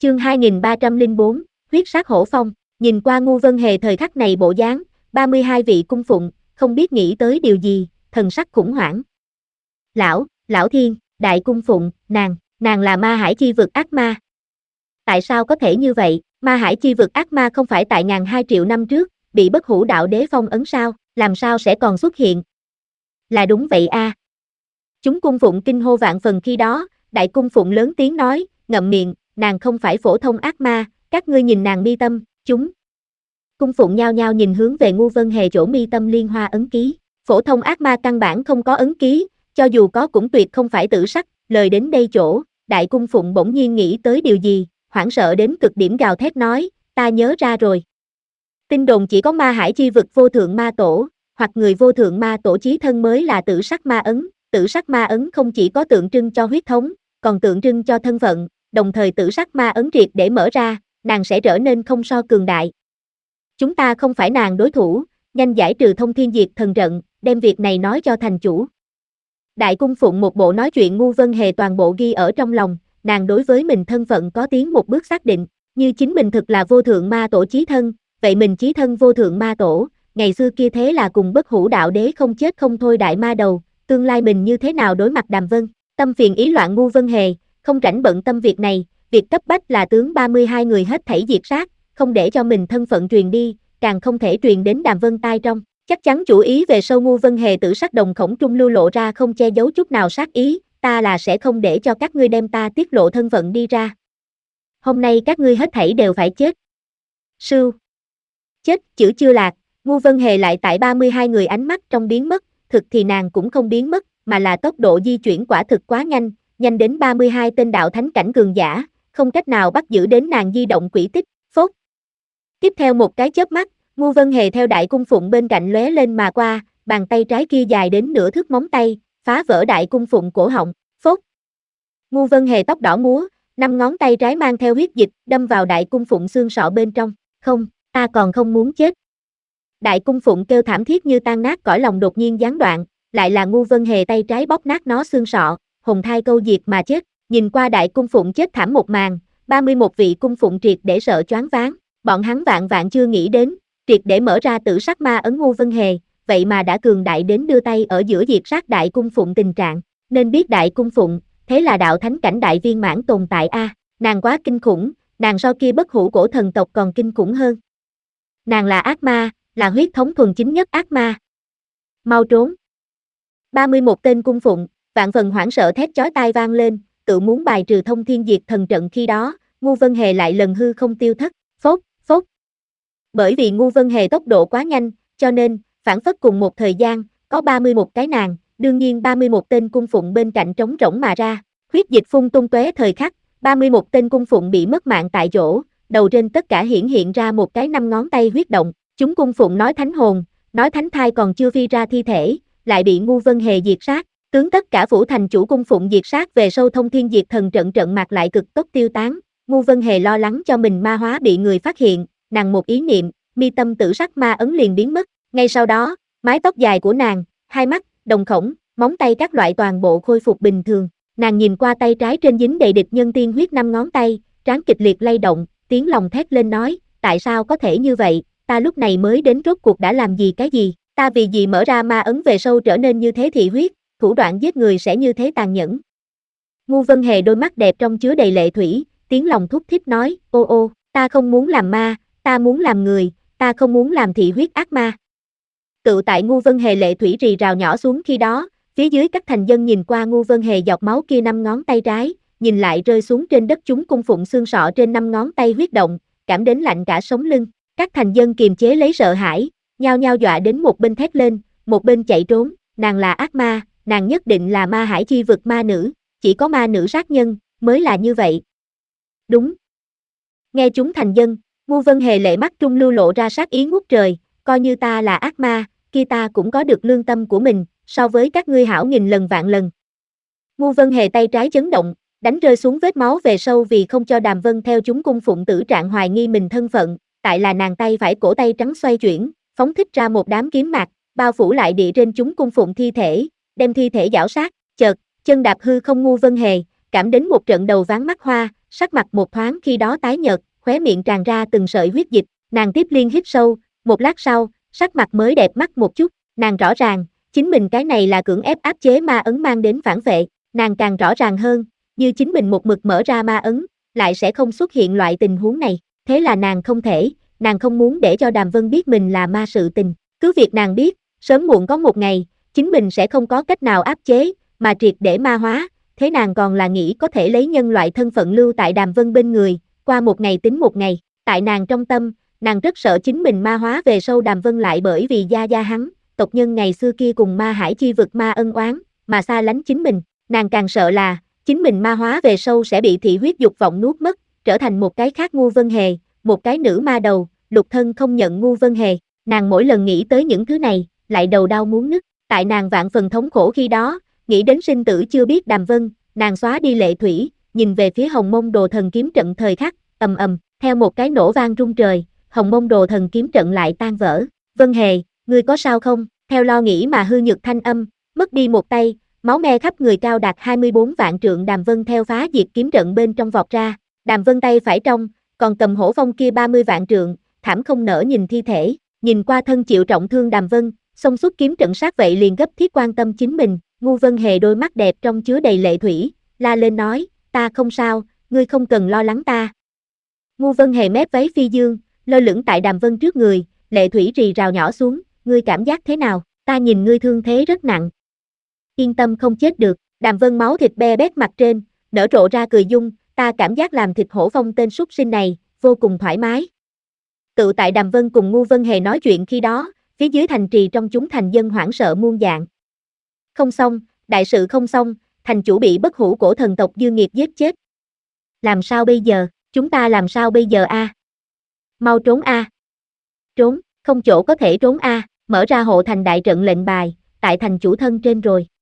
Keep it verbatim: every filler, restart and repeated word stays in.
Chương hai nghìn ba trăm lẻ bốn, huyết sát hổ phong. Nhìn qua Ngu Vân Hề thời khắc này bộ dáng, ba mươi hai vị cung phụng, không biết nghĩ tới điều gì, thần sắc khủng hoảng. Lão, Lão Thiên, Đại Cung Phụng, nàng, nàng là Ma Hải Chi Vực ác ma. Tại sao có thể như vậy? Ma Hải Chi Vực ác ma không phải tại ngàn hai triệu năm trước, bị bất hủ đạo đế phong ấn sao, làm sao sẽ còn xuất hiện? Là đúng vậy a. À. Chúng cung phụng kinh hô vạn phần khi đó, Đại Cung Phụng lớn tiếng nói, ngậm miệng, nàng không phải phổ thông ác ma, các ngươi nhìn nàng mi tâm, chúng. Cung phụng nhao nhao nhìn hướng về Ngu Vân Hề chỗ mi tâm liên hoa ấn ký, phổ thông ác ma căn bản không có ấn ký, cho dù có cũng tuyệt không phải tử sắc, lời đến đây chỗ, Đại Cung Phụng bỗng nhiên nghĩ tới điều gì, hoảng sợ đến cực điểm gào thét nói, ta nhớ ra rồi. Tin đồn chỉ có Ma Hải Chi Vực vô thượng ma tổ, hoặc người vô thượng ma tổ chí thân mới là tử sắc ma ấn, tử sắc ma ấn không chỉ có tượng trưng cho huyết thống, còn tượng trưng cho thân phận, đồng thời tử sắc ma ấn triệt để mở ra, nàng sẽ trở nên không so cường đại. Chúng ta không phải nàng đối thủ, nhanh giải trừ thông thiên diệt thần trận, đem việc này nói cho thành chủ. Đại Cung Phụng một bộ nói chuyện Ngu Vân Hề toàn bộ ghi ở trong lòng, nàng đối với mình thân phận có tiến một bước xác định, như chính mình thực là vô thượng ma tổ chí thân, vậy mình chí thân vô thượng ma tổ, ngày xưa kia thế là cùng bất hủ đạo đế không chết không thôi đại ma đầu, tương lai mình như thế nào đối mặt Đàm Vân, tâm phiền ý loạn Ngu Vân Hề, không rảnh bận tâm việc này, việc cấp bách là tướng ba mươi hai người hết thảy diệt sát, không để cho mình thân phận truyền đi, càng không thể truyền đến Đàm Vân tai trong. Chắc chắn chủ ý về sau Ngu Vân Hề tử sắc đồng khổng trung lưu lộ ra không che giấu chút nào sát ý, ta là sẽ không để cho các ngươi đem ta tiết lộ thân phận đi ra. Hôm nay các ngươi hết thảy đều phải chết. Sưu. Chết chữ chưa lạc, Ngu Vân Hề lại tại ba mươi hai người ánh mắt trong biến mất, thực thì nàng cũng không biến mất, mà là tốc độ di chuyển quả thực quá nhanh, nhanh đến ba mươi hai tên đạo thánh cảnh cường giả, không cách nào bắt giữ đến nàng di động quỹ tích, phốt. Tiếp theo một cái chớp mắt, Ngu Vân Hề theo Đại Cung Phụng bên cạnh lóe lên mà qua, bàn tay trái kia dài đến nửa thước móng tay, phá vỡ Đại Cung Phụng cổ họng, phốt. Ngu Vân Hề tóc đỏ múa, năm ngón tay trái mang theo huyết dịch, đâm vào Đại Cung Phụng xương sọ bên trong, không, ta còn không muốn chết. Đại Cung Phụng kêu thảm thiết như tan nát cõi lòng đột nhiên gián đoạn, lại là Ngu Vân Hề tay trái bóp nát nó xương sọ, hồn thai câu diệt mà chết, nhìn qua Đại Cung Phụng chết thảm một màn, ba mươi mốt vị cung phụng triệt để sợ choáng váng, bọn hắn vạn vạn chưa nghĩ đến, triệt để mở ra tử sắc ma ấn Ngu Vân Hề, vậy mà đã cường đại đến đưa tay ở giữa diệt sát Đại Cung Phụng tình trạng, nên biết Đại Cung Phụng, thế là đạo thánh cảnh đại viên mãn tồn tại a, nàng quá kinh khủng, nàng so kia bất hủ cổ thần tộc còn kinh khủng hơn. Nàng là ác ma, là huyết thống thuần chính nhất ác ma. Mau trốn. ba mươi mốt tên cung phụng, vạn phần hoảng sợ thét chói tai vang lên, tự muốn bài trừ thông thiên diệt thần trận khi đó, Ngu Vân Hề lại lần hư không tiêu thất, phốt, phốt. Bởi vì Ngu Vân Hề tốc độ quá nhanh, cho nên, phản phất cùng một thời gian, có ba mươi mốt cái nàng, đương nhiên ba mươi mốt tên cung phụng bên cạnh trống rỗng mà ra, huyết dịch phun tung tóe thời khắc, ba mươi mốt tên cung phụng bị mất mạng tại chỗ, đầu trên tất cả hiển hiện ra một cái năm ngón tay huyết động, chúng cung phụng nói thánh hồn, nói thánh thai còn chưa phi ra thi thể, lại bị Ngu Vân Hề diệt sát, tướng tất cả phủ thành chủ cung phụng diệt sát về sâu thông thiên diệt thần trận trận mặt lại cực tốc tiêu tán, Ngu Vân Hề lo lắng cho mình ma hóa bị người phát hiện, nàng một ý niệm, mi tâm tử sắc ma ấn liền biến mất, ngay sau đó, mái tóc dài của nàng, hai mắt, đồng khổng, móng tay các loại toàn bộ khôi phục bình thường, nàng nhìn qua tay trái trên dính đầy địch nhân tiên huyết năm ngón tay, trán kịch liệt lay động, tiếng lòng thét lên nói, tại sao có thể như vậy, ta lúc này mới đến rốt cuộc đã làm gì cái gì, ta vì gì mở ra ma ấn về sâu trở nên như thế thị huyết, thủ đoạn giết người sẽ như thế tàn nhẫn. Ngu Vân Hề đôi mắt đẹp trong chứa đầy lệ thủy, tiếng lòng thúc thích nói, ô ô, ta không muốn làm ma, ta muốn làm người, ta không muốn làm thị huyết ác ma. Tự tại Ngu Vân Hề lệ thủy rì rào nhỏ xuống khi đó, phía dưới các thành dân nhìn qua Ngu Vân Hề giọt máu kia năm ngón tay trái, nhìn lại rơi xuống trên đất chúng cung phụng xương sọ trên năm ngón tay huyết động, cảm đến lạnh cả sống lưng. Các thành dân kiềm chế lấy sợ hãi, nhao nhao dọa đến một bên thét lên, một bên chạy trốn, nàng là ác ma, nàng nhất định là Ma Hải Chi Vực ma nữ, chỉ có ma nữ sát nhân, mới là như vậy. Đúng. Nghe chúng thành dân, Ngu Vân Hề lệ mắt trung lưu lộ ra sát ý ngút trời, coi như ta là ác ma, kia ta cũng có được lương tâm của mình, so với các ngươi hảo nghìn lần vạn lần. Ngu Vân Hề tay trái chấn động, đánh rơi xuống vết máu về sâu vì không cho Đàm Vân theo chúng cung phụng tử trạng hoài nghi mình thân phận, tại là nàng tay phải cổ tay trắng xoay chuyển, phóng thích ra một đám kiếm mạc, bao phủ lại địa trên chúng cung phụng thi thể, đem thi thể giảo sát, chợt, chân đạp hư không Ngu Vân Hề, cảm đến một trận đầu ván mắt hoa, sắc mặt một thoáng khi đó tái nhợt, khóe miệng tràn ra từng sợi huyết dịch, nàng tiếp liên hít sâu, một lát sau, sắc mặt mới đẹp mắt một chút, nàng rõ ràng, chính mình cái này là cưỡng ép áp chế ma ấn mang đến phản vệ, nàng càng rõ ràng hơn, như chính mình một mực mở ra ma ấn, lại sẽ không xuất hiện loại tình huống này, thế là nàng không thể, nàng không muốn để cho Đàm Vân biết mình là ma sự tình, cứ việc nàng biết, sớm muộn có một ngày, chính mình sẽ không có cách nào áp chế, mà triệt để ma hóa, thế nàng còn là nghĩ có thể lấy nhân loại thân phận lưu tại Đàm Vân bên người, qua một ngày tính một ngày, tại nàng trong tâm, nàng rất sợ chính mình ma hóa về sau Đàm Vân lại bởi vì gia gia hắn, tộc nhân ngày xưa kia cùng ma hải chi vực ma ân oán, mà xa lánh chính mình, nàng càng sợ là, chính mình ma hóa về sau sẽ bị thị huyết dục vọng nuốt mất, trở thành một cái khác Ngu Vân Hề, một cái nữ ma đầu, Lục Thân không nhận Ngu Vân Hề, nàng mỗi lần nghĩ tới những thứ này, lại đầu đau muốn nứt, tại nàng vạn phần thống khổ khi đó, nghĩ đến sinh tử chưa biết Đàm Vân, nàng xóa đi lệ thủy, nhìn về phía Hồng Mông Đồ Thần kiếm trận thời khắc, ầm ầm, theo một cái nổ vang rung trời, Hồng Mông Đồ Thần kiếm trận lại tan vỡ. Vân Hề, ngươi có sao không? Theo lo nghĩ mà hư nhược thanh âm, mất đi một tay, máu me khắp người cao đạt hai mươi bốn vạn trượng Đàm Vân theo phá diệt kiếm trận bên trong vọt ra, Đàm Vân tay phải trong, còn cầm hổ phong kia ba mươi vạn trượng, thảm không nỡ nhìn thi thể, nhìn qua thân chịu trọng thương Đàm Vân, xông xuất kiếm trận sát vậy liền gấp thiết quan tâm chính mình, Ngu Vân Hề đôi mắt đẹp trong chứa đầy lệ thủy, la lên nói, ta không sao, ngươi không cần lo lắng ta. Ngu Vân Hề mép váy phi dương, lơ lửng tại Đàm Vân trước người, lệ thủy rì rào nhỏ xuống, ngươi cảm giác thế nào, ta nhìn ngươi thương thế rất nặng. Yên tâm không chết được, Đàm Vân máu thịt be bét mặt trên, nở rộ ra cười dung, ta cảm giác làm thịt hổ phong tên súc sinh này, vô cùng thoải mái. Tự tại Đàm Vân cùng Ngu Vân Hề nói chuyện khi đó, phía dưới thành trì trong chúng thành dân hoảng sợ muôn dạng. Không xong, đại sự không xong, thành chủ bị bất hủ cổ thần tộc dư nghiệt giết chết. Làm sao bây giờ, chúng ta làm sao bây giờ a? Mau trốn a. Trốn, không chỗ có thể trốn a, mở ra hộ thành đại trận lệnh bài, tại thành chủ thân trên rồi.